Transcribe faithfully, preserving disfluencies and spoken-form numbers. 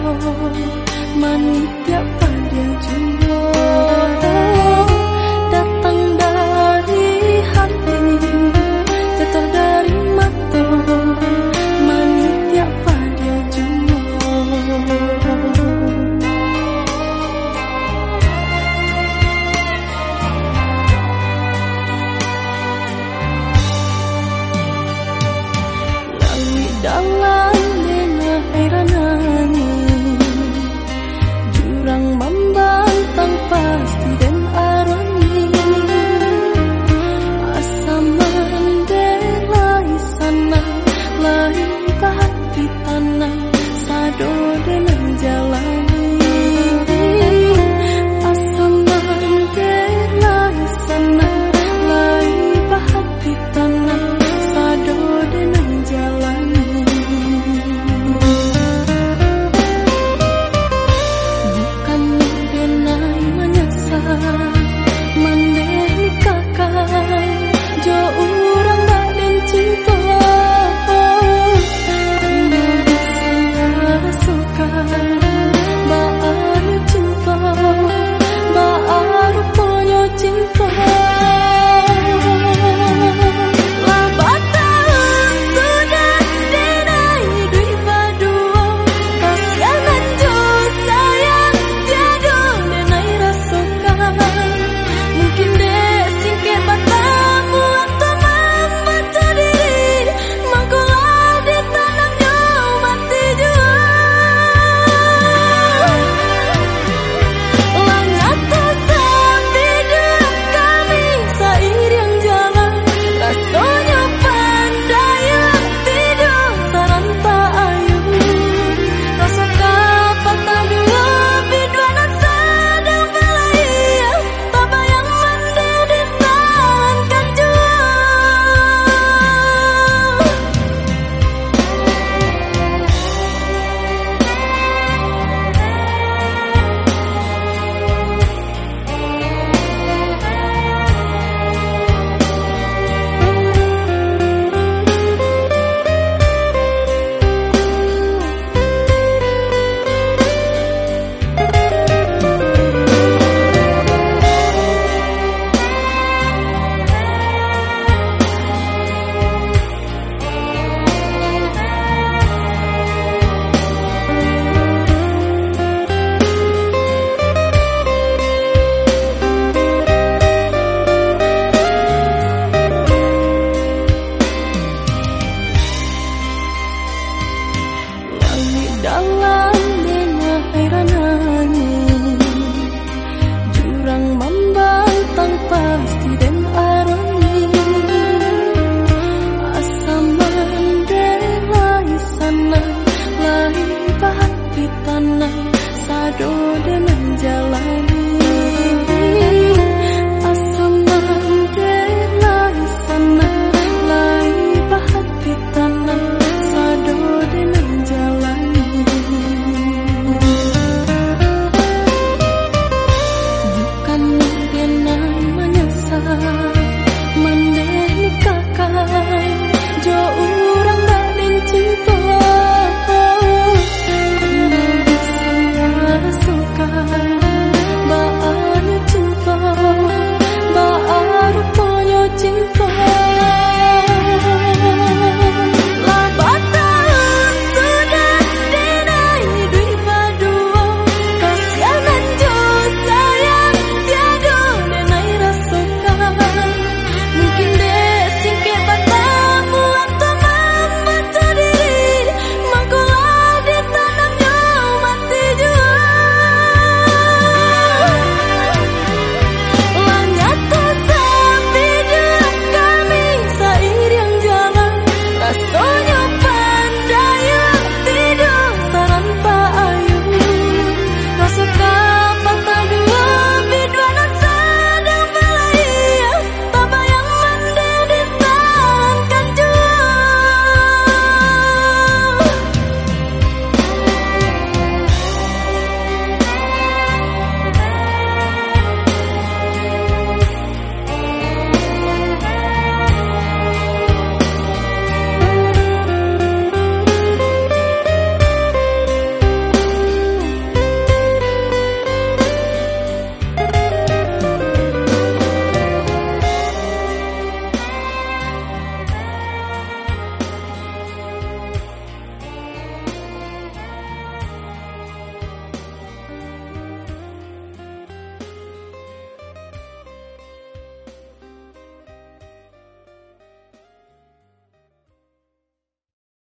Manitia pada jumbo datang dari hati, jatuh dari mata. Manitia pada jumbo. Lalu dalam dena airanani, jurang membantang pasti dan aroni. Asam mendelai sana, lai hati tanah, sado dengan jalani. Asam mendelai sana, lai hati tanah, sado dengan jalani. Bukan denai menyesal, mandeni kakak, jo urang dak den cinta. Karena bisa rasukan, baru cinta, baru punya cinta. Dalam dena airanani, jurang membantang pasti dan aroni. Asam mendelai sana, lai hati tanah, sado dengan jalani. Asam mendelai sana, lai hati tanah, sado dengan jalani. Bukan denai menyesal,